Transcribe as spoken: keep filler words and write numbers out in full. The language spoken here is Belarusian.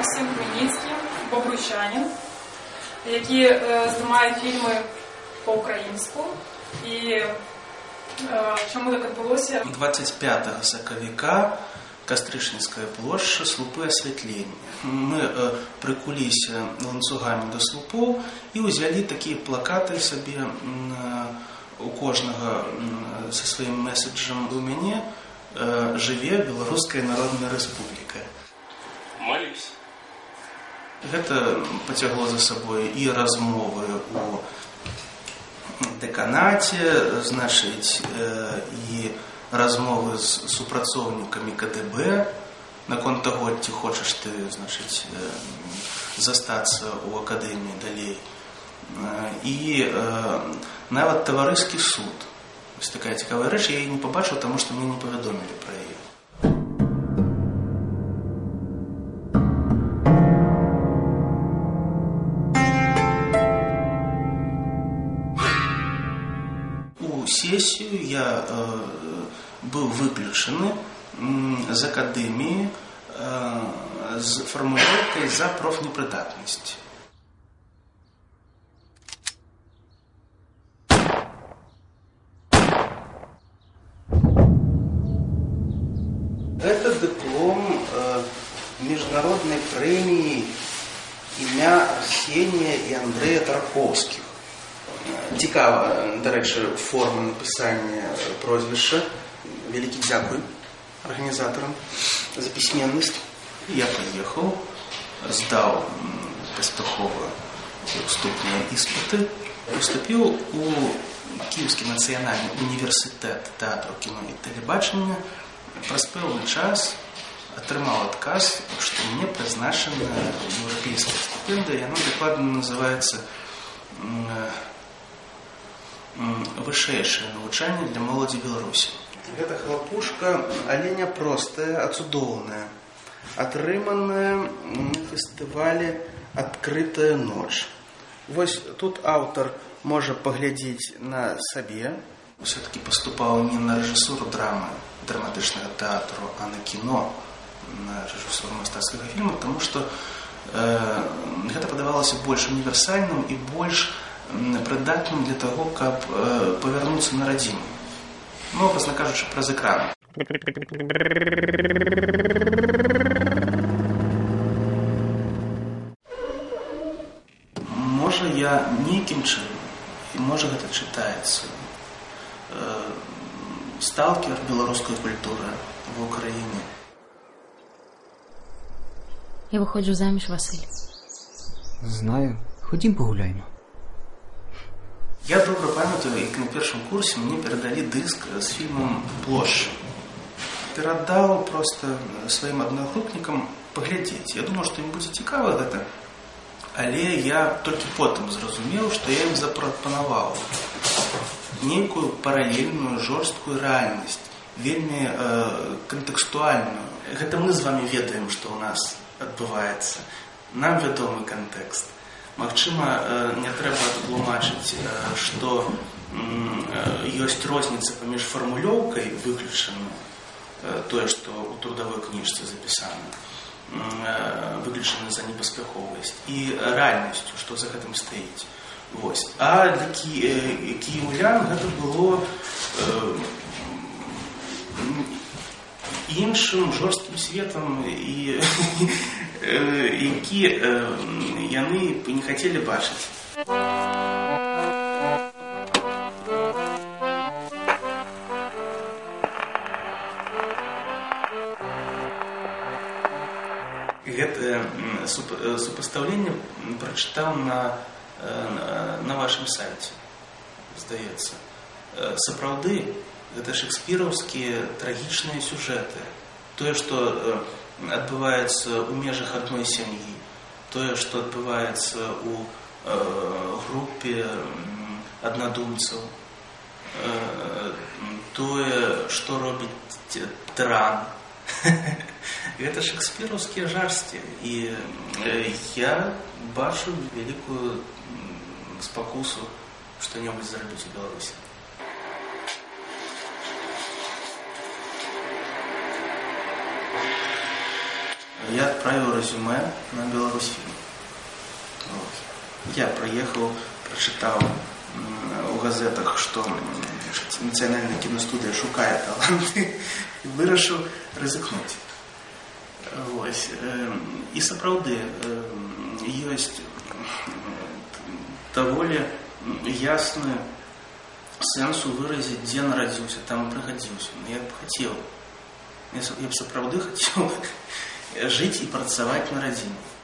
Максим Хмельницький, бобруйчанин, які е, знімають фільми по-українську. І е, чому так відбулося? двадцять п'ятого сакавіка Кастричницька площа, слупи освітлення. Ми е, прикулися ланцюгами до слупов і узяли такі плакати собі е, у кожного е, зі своїм меседжем. У мене е, живе Білоруська Народна Республіка. Молюсь. Гэта пацягло за сабой і размовы у дэканаце, значыць, і размовы з супрацоўнікамі ка дэ бэ наконт таго, ці хочаш ты, значыць, застацца ў акадэміі далей. І нават таварыскі суд. Вось такая цікавая рэч, я яе не пабачыў, таму што мне не паведомілі пра яе. Сессию я э, был выключен из академии э, с формулировкой за профнепридатность. Это диплом э, международной премии имя Арсения и Андрея Тарковских. Цікава, до речі, форма написання прозвища. Великий дякую організаторам за письменність. Я поїхав, здав поспіхово вступні іспити, поступив у Київський національний університет театру, кіно і телебачення. Праз певний час отримав отказ, що мені призначена європейська стипендія. Вона докладно називається вышэйшае навучанне для моладзі Беларусі. Гэта хлапушка, але не простая, а цудоўная, атрыманая на фестывале «Адкрытая ноч». Вось тут аўтар можа паглядзець на сабе. Все-таки паступаў не на рэжысуру драмы, драматычнага тэатру, а на кіно, на рэжысуру мастацкага фільма, таму што э, гэта падавалася больш універсальным і больш придатным для того, каб э, повернуться на радзіму. Ну, образно кажучи, праз экран. Можа, я нейкім чынам, і можа гэта чытаецца, э, сталкер беларускай культуры в Украине. Я выходжу заміж, Василь. Знаю. Ходім погуляємо. Я добре пам'ятаю, як на першому курсі мені передали диск з фільмом «Площа». Передав просто своїм одногрупникам поглядеть. Я думав, що їм буде цікаво гэта, але я тільки потім зрозумів, що я їм запропонував некую паралельную, жорсткую реальність, вельмі э, контекстуальную. Гэта мы з вами ведаем, што у нас адбываецца. Нам вядомы контекст. Магчыма, не трэба тлумачыць, што ёсць розніца паміж фармулёўкай выключана, тое, што ў трудавой кніжцы запісана, выключана за непаспяховасць, і рэальнасцю, што за гэтым стаіць. Вось. А для кі... кіеўлян гэта было э, іншым жорсткім светам, і які яны не хацелі бачыць. Гэта супастаўленне прачытаў на, на вашым сайце, здаецца. Сапраўды, гэта шекспіраўскія трагічныя сюжэты. Тое, што адбываецца ў межах адной сям'і, тое, што адбываецца ў э, групе аднадумцаў, э, тое, што робіць тыран. Гэта шекспіраўскія жарсці. І э, я бачу вялікую спакусу што-небудзь зрабіць у Беларусі. я отправил резюме на Беларусьфильм. Вот. Я проехал, прочитал у газетах, што нацыянальная кінастудыя шукае таланты і вырашыў рызыкнуць. Вось. І сапраўды ёсць даволі ясны сэнс у выразе, дзе нарадзіўся, там і прыгадзіўся. Я б хацеў, я б сапраўды хацеў жыць і працаваць на радзіме.